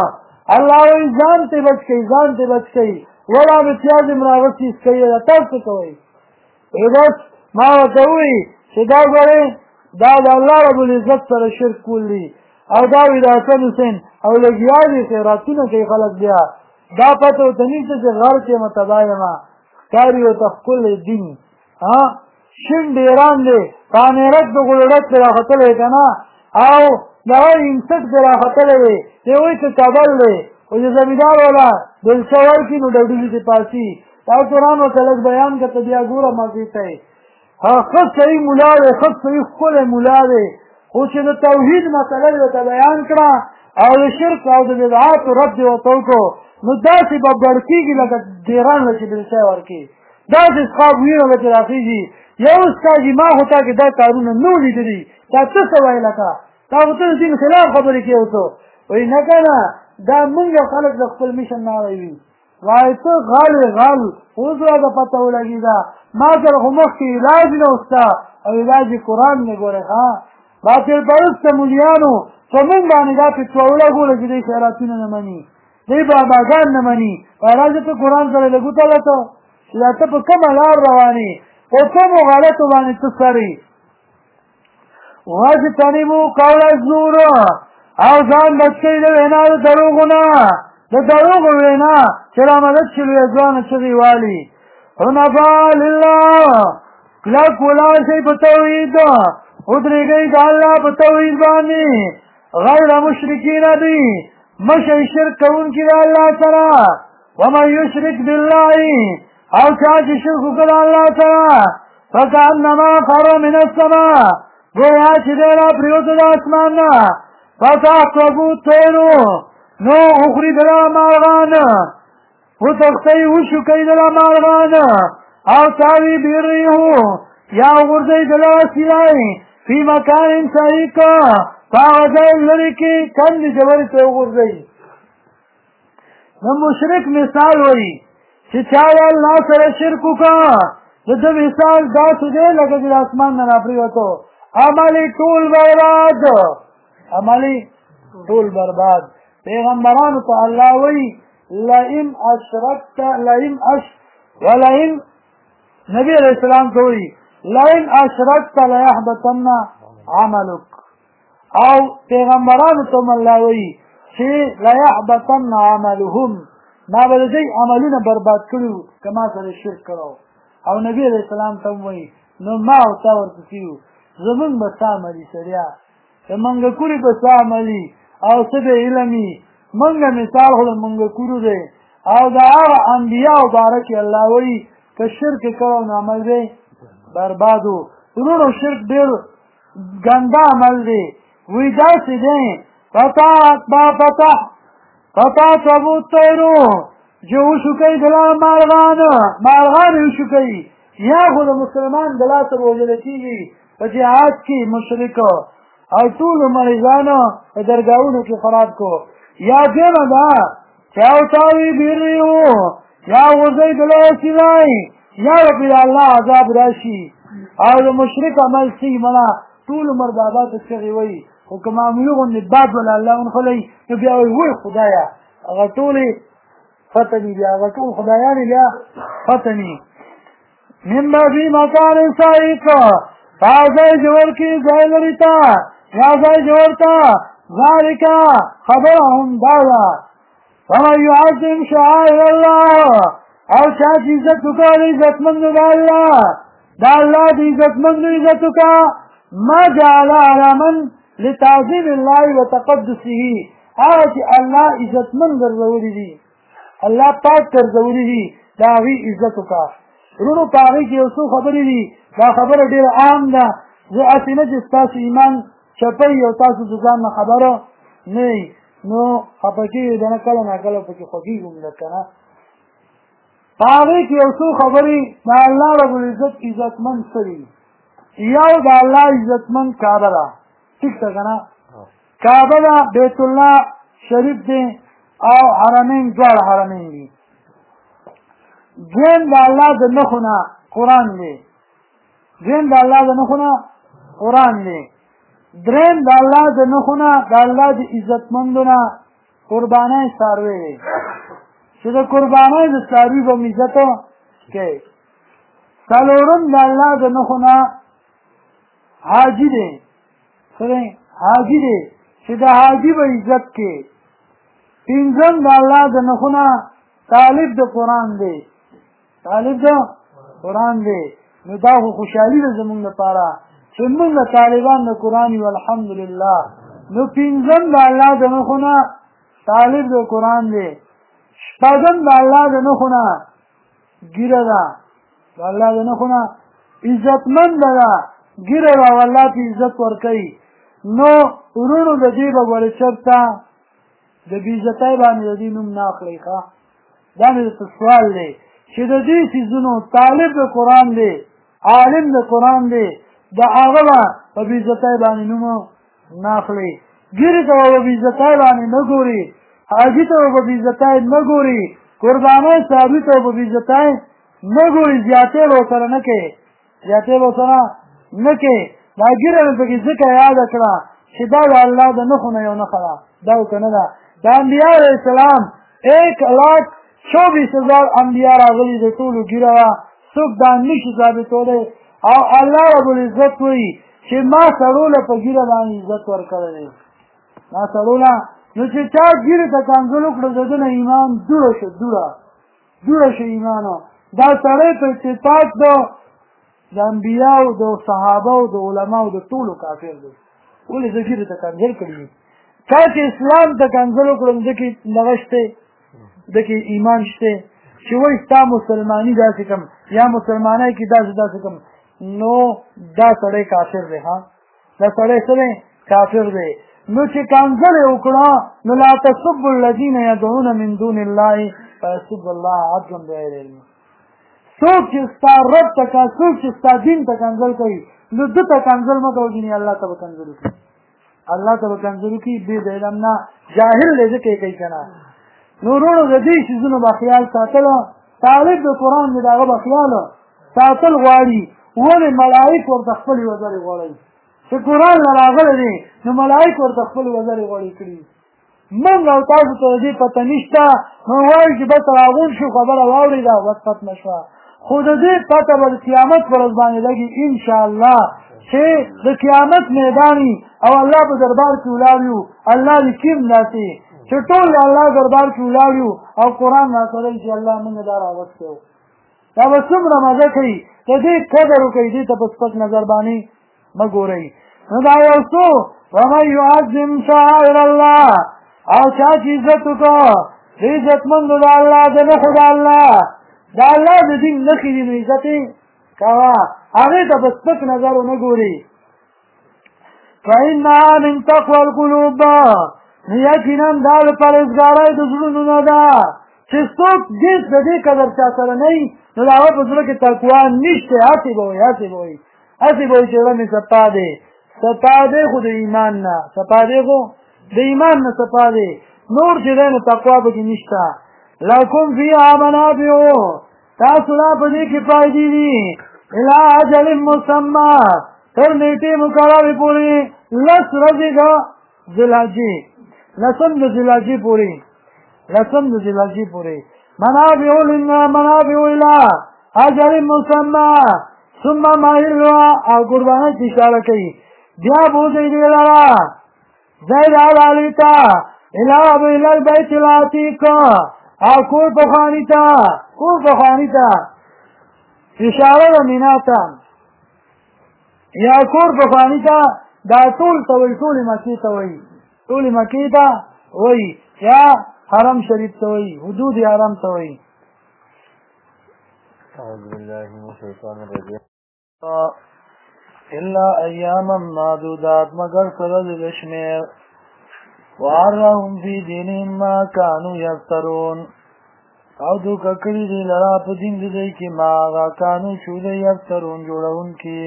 الله وایي ځان ته بچ کوي ځان ته بچ کوي ولا امتیاز یې راغستې کوي تاسو څه کوئ بس ما ورته ووایي چې دا ګورئ دا د الله رب العزت سره شرک کول دي او دا وي د حسن حسین او لګیا دي خیراتونه کوي خلک بیا دا پته ورته نشته چې غر کې متبا یمه ښکاري ورته ښکلی دین شین ډېران دی کانیرک د غوړډک پرې راختلی که نه او دغه انسک پرې راختلی دی دی وایي چې کابل دی خو چې زمیندار والا بلچه ورکړي نو ډوډۍ دې پاسي دا قرآن ورته لږ بیان که ته بیا ګوره مزې ته یې ښه صحیح ملا دی ښه صحیح ښکلی ملا دی خو چې د توحید مسله یې ورته بیان کړه او د شرک او د بدعاتو رد یې ورته وکړو نو داسې به بړکېږي لکه ډېران له چې بلچی ورکړي داسې څښاک وینه به چې راخېږي یو استاد ما خو تا کې دا کارونه نه وو لیدلي دا څه څه وایي لکه تا خو ته د دین خلاف خبرې کوې اوسو وایي نه که نه دا مونږ خلک د خپل میشن نه وایي وایي ته غل غل اوس راته پته ولګېده ما سره خو مخکې علاج نه وسته او علاج قرآن نه ګورې ښه باطل پرسته مولیانو په مونږ باندې دا فتوا ولګوله چې دوی خیراتونه نه مني دوی باباګان نه مني راځه ته قرآن سره لګو تله ته چې دا ته په کومه لار روانې په کومو غلطو باندې ته سرې واجتنبوا قول الزور او ځان بچ کړئ د وینا د دروغو نه د دروغو وینا چې رامدد شي لویه ځوانه چغې والي حنفاء لله کلک ولاړ شئ په توحید ودرېږئ د الله په توحید باندې غیر مشرکین دي مشئ شرک کوونکي د الله سره ومن یشرک بالله او چا چې شرک وکړ الله سره فکأنما خر من السماء گویا چې دی راپرېوته د اسمان نه فتحسبه الطیر نو اخري دله مارغان وتښتئ وشکئ دله مارغان او تاوي به الریح یا وغورځئ دله سیلۍ فی مکان صحیح په هغه ځای لرې کې کندې ژورې ته وغورځئ د مشرک مثال وایي چې چا د الله سره شرک وکړه د ده مثال داسې دی لکه چې د اسمان نه راپرېوتو عملي ټول برباد عملي ټول برباد پیغمبرانو ته الله وایي لئن اشرکت ولئن نبی علیہ السلام ته وایي لئن اشرکت لیحبطن عملک او پیغمبرانو ته الله وایي چې لیحبطن عملهم ما به د دوی عملونه برباد کړي که ما سره شرک کړی او نبی علیہ السلام ته وایي نو ما او تا ورپسې یو زمونږ به څه عملي سړیا د منګکوري به څه عملي او څه به علمي منګه مثال خو د منګکورو دی او د هغه انبیاو باره کې الله وایي که شرک کړی نو عمل دی برباد و وروڼو شرک ډېر ګنده عمل دی وایي داسې دی فتحسبه الطیر چې وشکئ دله مارغان وشکئ یا خو د مسلمان د لاسه وژل کېږي په جهاد کې مشرک او ټولو مریضانو په درګاهونو کې خراب کو یا دیمه ده چې او تاوي بیریو یا غورځئ دله سیلۍ یا به پرې الله عذاب راشي او د مشرک عمل څه مړه ټول عمر بابا ته چغې وایي خو که معمولي غوندې باد ولا الله ونښلی نو بیا وایي وای خدایه هغه ټولې فتنې بیا هغه ټول خدایانې بیا فتنې من به فی مکان صحیح تا ځای جوړ کړي ځای لرې ته یا ځای جوړ ته ذلک خبره هم دا ده ومن یعظم شعائر الله او چا چې عزت وکړه د عزتمندو د الله د الله د عزتمندو عزت وکړه ما جعل علی من لتعظیم الله وتقدسه هغه چې الله عزتمند ګرځولي دي الله پاک ګرځولي دي د هغې عزت وکړه وروڼو په هغې کې یو څو خبرې دي دا خبره ډېره عام ده زه هسې نه چې ستاسو ایمان چپی او تاسو د ځان نه خبره نه وي نو خفه کېږئ د نه کله ناکله پکې خوښېږم لږ که نه په هغې کې یو څو خبرې د الله ربالعزت عزتمند څه دي یو د الله عزتمند کعبه ده ټیک ده که نه کعبه ده بیت الله شریف دی او حرمین دواړه حرمین دي دویم د الله د نښو نه قرآن دی دریم د الله د نښو نه قرآن دی دریم د الله د نښو نه د الله د عزتمندو نه قربانۍ څاروی دی چې د قربانۍ د څاروي به عزت کوي. څلورم د الله د نښو نه حاجي دی حاجي دی چې د حاجي به عزت کوي. پنځم د الله د نښو نه طالب د قرآن دی نو دا خو خوشحالي ده زمونږ لپاره چې موږ طالبان د قرآن یو الحمدلله. نو پنځم د الله د نښو نه طالب د قرآن دی. شپږم د الله د نښو نه ږیره ده د الله د نښو نه عزتمنده ده ږیره به الله ته عزت ورکوي. نو ورونو د دې به ګورې چېرته د بېعزتۍ باندې د دې نوم نه اخلئ. دا مې درته سوال دی چې د دې څیزونو طالب د قرآن دی عالم د قرآن دی د هغه به په بېعزتۍ باندې نوم نه اخلئ. ږیرې ته به په بېعزتۍ باندې نه ګوري حاجي ته به په بېعزتۍ نه ګوري قربانۍ څاروي ته به په بېعزتۍ نه ګوري زیاتې به ورسره نه کوي دا ږیره مې پکې ځکه یاده کړه چې دا د الله د نښو نه یو نښه ده دا ورته نه ده. د انبیا علیه السلام 1,24,000 انبیا راغلي د ټولو ږیره وه څوک دا نشي ثابتولی او الله رب العزت وایي چې ما سړو له په ږیره باندې عزت ورکړی دی ما سړو له نو چې چا ږیرې ته کنځل وکړو د ده نه ایمان دوړه شو ایمانو. دا سړی په اتفاق د انبیاو د صحابهو د علماو د ټولو کافر دی. ولې زه ږیرې ته کنځل کړي دي چا چې اسلام ته کنځل وکړو نو دکې دغه شته دکې ایمان شته چې وایي ستا مسلماني داسې کم یا مسلمانۍ کې داسې کم نو دا سړی کافر دی دا سړی څه دی کافر دی. نو چې کنځل یې وکړه نو لا تسبوا الذین یدعون من دون الله فیسبوا الله عدوا بغیر علم. څوک چې ستا رب ته څوک چې ستا دین ته کنځل کوي نو ده ته کنځل مه کوه ځینې الله ته به کنځل وکړي بې د علم نه جاهل دی ځکه یې کوي که نه. نو وروڼو د دې څیزونو به خیال ساتله طالب د قرآن دی د هغه به خیال ساتل غواړي. ولې ملایک ورته خپلې وزرې غواړي چې قرآن نه راغلی دی نو ملایک ورته خپلې وزرې غواړي کړي. موږ او تاسو ته د دې پته نشته نو وایو چې بس راغون شو خبره واورېده بس ختمه شوه. خو د دې پته به د قیامت په ورځ باندې لګي انشاءالله چې د قیامت میداني او الله په دربار کې ولاړ یو الله دې کیم داسې چې ټول د الله دربار کې ولاړ یو او قرآن راسره چې الله موږ دا راوستی و دا به څومره مزه کوي. د دې قدر وکړئ دې ته په سپک نظر باندې مه ګورئ. نو دا یو څو ومن یعظم شعائر الله او چا چې عزت وکړه د عزتمندو د الله د نښو د الله د الله د دین نښې دي نو عزت یې کوه هغې ته په سپک نظر ونه ګوري. فإنها من تقوى القلوب یقینا دا د پرهېزګارۍ د زړونو نه ده چې څوک هېڅ د دې قدر چا سره نه وي نو د هغه په زړه کې تقوا نشته. هسې به وایي چې زړه مې صفا دی خو د ایمان نه صفا دی نور چې دی نو تقوا پکې نشته. لکم فیها منافع تاسو لا په دې کې فایدې دي الی اجل مسمى تر نیټې مقررې پورې 10 ورځې د ذوالحجې لسم د ذوالحجې پورې منافع الی اجل مسمى ثم محلها او قربانۍ ته اشاره کوي بیا بوځئ دې لره ځای د حلالۍ ته الی البیت العتیق او کور پخواني ته اشاره د مینا ته یا کور پخواني ته دا ټول ته وایي ټولې مکې ته وایي یا حرم شریف ته وایي حدود حرم ته وایي. اعوذ بالله من الشیطان الرجیم الا ایاما معدودات مگر سره د شمېر وعرهم فی دینهم ما کانوا یفترون او دوکه کړي دي لرا په دین د دوی کې ما هغه کانو چې دوی یفترون جوړونکي.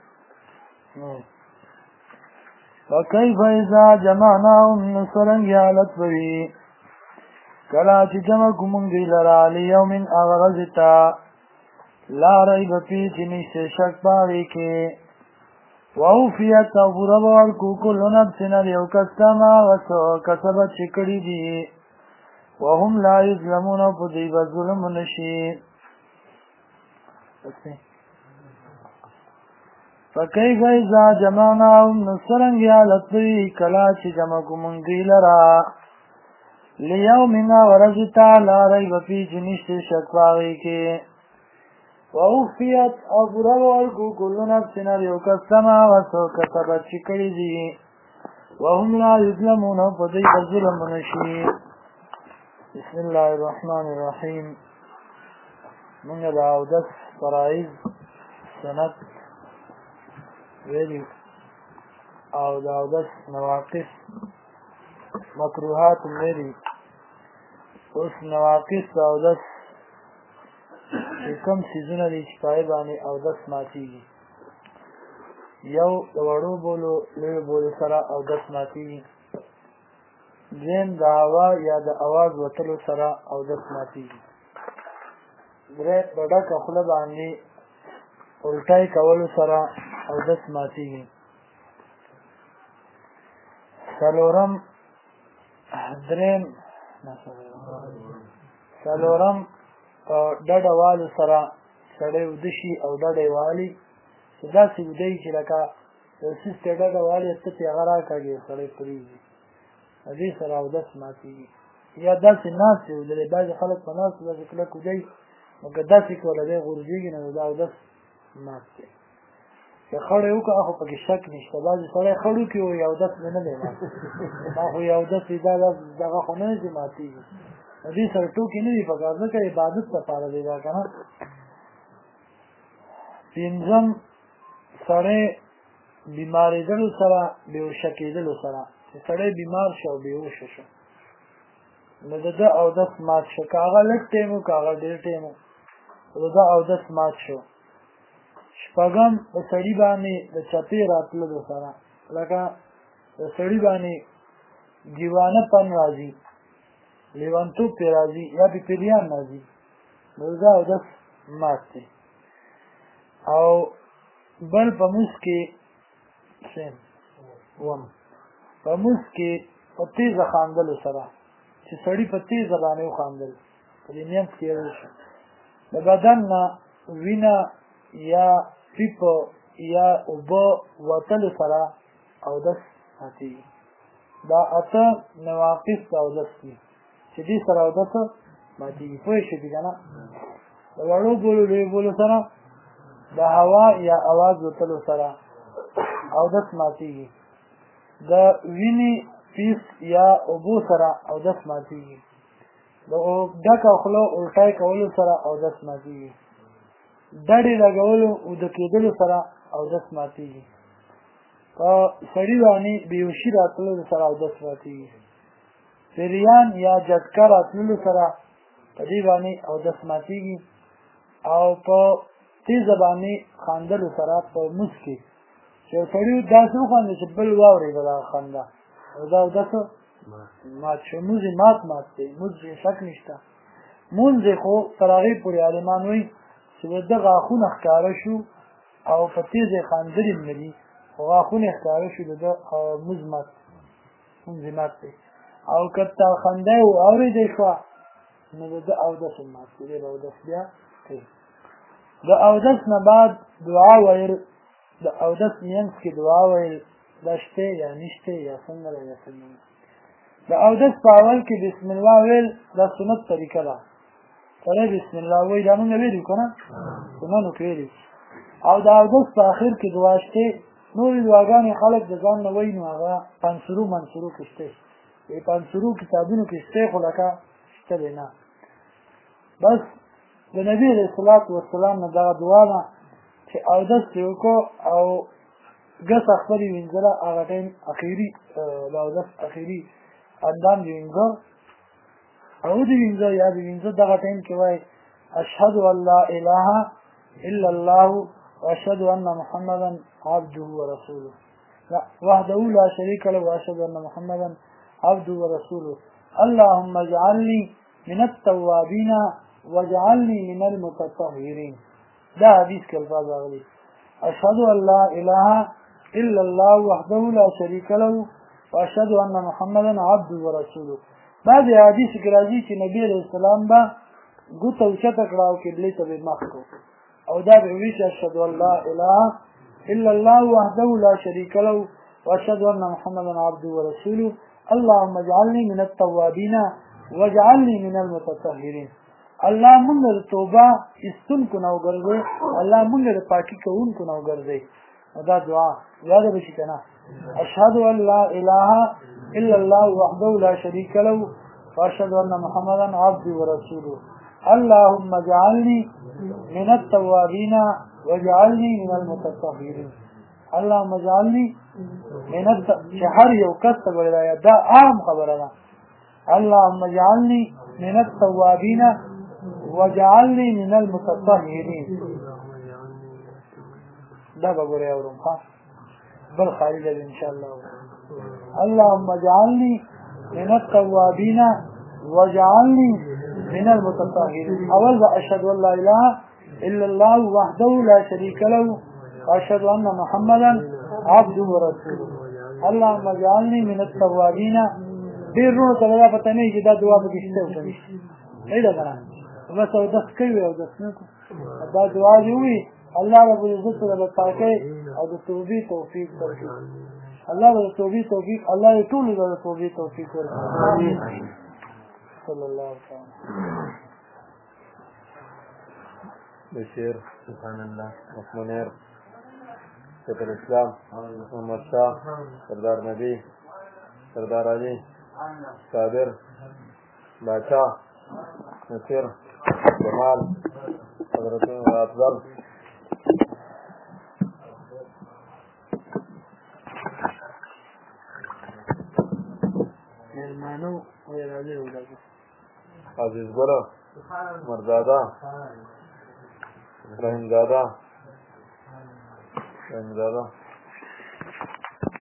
وکیف اذا جمعناهم نو څرنګې حالت به وي کله چې جمع کړو موږ دوی لرا لیوم هغه ورځې ته لا ریب فیه چې نشته شک په هغې کې ووفیت او پورا بورکو کلو نفس هر یو کس ته ما وسو کسبت چې کړي دي وهم لا یظلمون او په دوی به ظلم نشي فکیف اذا جمعناهم نو څرنګه حالت وي کله چې جمع کو مونږ دوی لره لیومنا ورځې ته لا ریب فیه چې نشته شک په هغې کې ووفیت او پوره به ورکړو کل نفس هر یو کس ته ما څه کسبت چې کړي دي وهم لا یظلمون او په دوی به ظلم ونه شي بسم الله الرحمن الرحیم موږ د اودس فرایض سنت ویلي او د اودس نواقص مکروهات ویلي اوس نواقص د اودس چې کوم څیزونه دي چې په هغې باندې اودس ماتېږي یو د وړو بولو لویو بولو سره اودس ماتېږي دویم د هوا یا د اواز وتلو سره اودس ماتېږي دریم په ډکه خوله باندې الټی کولو سره اودس ماتېږي څلورم ډډه والو سره سړی وده شي او ډډه یې والي چې داسې وده یي چې لکه یو څیز ته ډډه والي ته پې هغه راکاږي سړی پرېږدي د دې سره اودس ماتېږي یا داسې ناست یې ودلی بعضې خلک په ناستو داسې کلک وده یي نو که داسې کوله دی غورځېږي نو د اودس مات دی که خړی وکړه خو پکې شک نشته بعضې سړی خړ وکړي وایي اودس مې نه دی مات ما خو یې اودس وي دا دغه خو نه دی چې ماتېږي نو دې سره ټوکې نه دي پکار ځکه عبادت لپاره دی دا که نه پنځم سړی بیمارېدلو سره بېهوشه کېدلو سره چې سړی بیمار شو او بېهوشه شو نو د ده اودس مات شو که هغه لږ ټایم و که هغه ډېر ټایم و د ده اودس مات شو شپږم د سړي باندې د چپې راتللو سره لکه د سړي باندې دیوانه پن راځي لیوانتوب پې راځي یا پې پیریان راځي نو د ده اودس مات دی او بل په مونځ کې په مونځ کې په تیزه خاندلو سره چې سړي په تیزه باندې وخاندل په دې منځ کې یو شو د بدن نه وینه یا پیپ یا اوبه وتلو سره اودس ماتېږي دا اته نواقص د اودس دي چې دې سره اودس ماتېږي پوه شوې که نه د وړو بولو لویو بولو سره د هوا یا اواز وتلو سره اودس ماتېږي د وینې پیس یا اوبو سره اودس ماتېږي د ډکه خوله الټی کولو سره اودس ماتېږي ډډې لګولو اوده کېدلو سره اودس ماتېږي په سړي باندې بېهوشي راتللو سره اودس ماتېږي پیریان یا جټکه راتللو سره په دې باندې اودس ماتېږي او په تیزه باندې خاندلو سره په مونځ کې چې یو سړي داسې وخاندي چې بل واورېده دغه خنده نو دا اودس مات شو مونځ یې مات دی مونځ یې شک نشته مونځ یې خو تر هغې پورې عالمان وایي چې د ده غاښونه ښکاره شو او په تیزه یې خاندلي هم نه دي خو غاښونه یې ښکاره شو د ده مونځ مات دی او که تا خنده یې واورېدی شوه نو د ده اودس هم مات دی به اودس بیا کوي د اودس نه بعد دعا ویل د اودس منځ کې دعا ویل دا شته یا نشته یا څنګه ده یا څنګه د اودس په اول کې بسم الله ویل دا سنت طریقه ده سړی بسم الله وایي دا مونږ ویلي وو که نه سننو کې ویلي او د اودس په اخر کې دعا شته نورې دعاګانې خلک د ځان نه وایي نو هغه پنسرو منسرو کې شته پنسرو کتابونو کې شته خو لکه شته دی نه بس د نبي علیه الصلاة والسلام نه دغه دعا ده چې اودس یې وکړو او ګسه خپل یې وینځله هغه ټایم اخري د اودس اخري اندام دې وینځه او دې وینځه یا دې وینځه دغه ټایم کې وایي اشهد ان لا اله الا الله واشهد ان محمدا عبده ورسوله وحده لا شريك له واشهد ان محمدا عبده ورسوله اللهم اجعلني من التوابين واجعلني من المتطهرين دا حدیث کې الفاظ راغلي اشهد ان لا اله إلا الله وحده لا شريك له وأشهد أن محمدا عبده ورسوله. بعض حدیث کې راځي چې نبی علیہ السلام به ګوته اوچته کړه او قبلې ته به مخ کړو او دا به ویل چې اشهد ان لا اله الا الله وحده لا شريك له واشهد ان محمدا عبده ورسوله اللهم اجعلني من التوابين واجعلني من المتطهرين. الله مونږ د توبه استون کو نو ګرځي، الله مونږ د پاکي کوون کو نو ګرځي. دا دعا یاد به شي کنه. اشهد ان لا اله الا الله وحده لا شريك له واشهد ان محمدا عبده ورسوله اللهم اجعلني من التوابين واجعلني من المتطهرين. اللهم اجعلني من شهر يوكسب ولا دا عام خبرنا. اللهم اجعلني من التوابين واجعلني من المتطهرين. دا بقول يا ورمخا بل خالد ان شاء الله. اللهم اجعلني من التوابين واجعلني من المتطهرين. اول اشهد ان لا اله الا الله وحده لا شريك له واشهد ان محمدا عبده ورسوله اللهم اجعلني من التوابين. ډیرونو ته دا پته نه چې دا دعا به کیسته وشي نه دا کنه بس او داس کوي او داس نه دا دعا دی الله رب العزت له پاکي او د توبې توفیق ورکړي. الله له توبې توفیق الله ټول له توبې توفیق ورکړي. صلی الله علیه وسلم. بشیر سبحان الله منیر شیخ الاسلام محمد شاه سردار نبی سردار علی صابر باچا نصیر جمال حضرت افضل مېلمانو ویراله ولګو عزیز ګله مرزاده رحیم زاده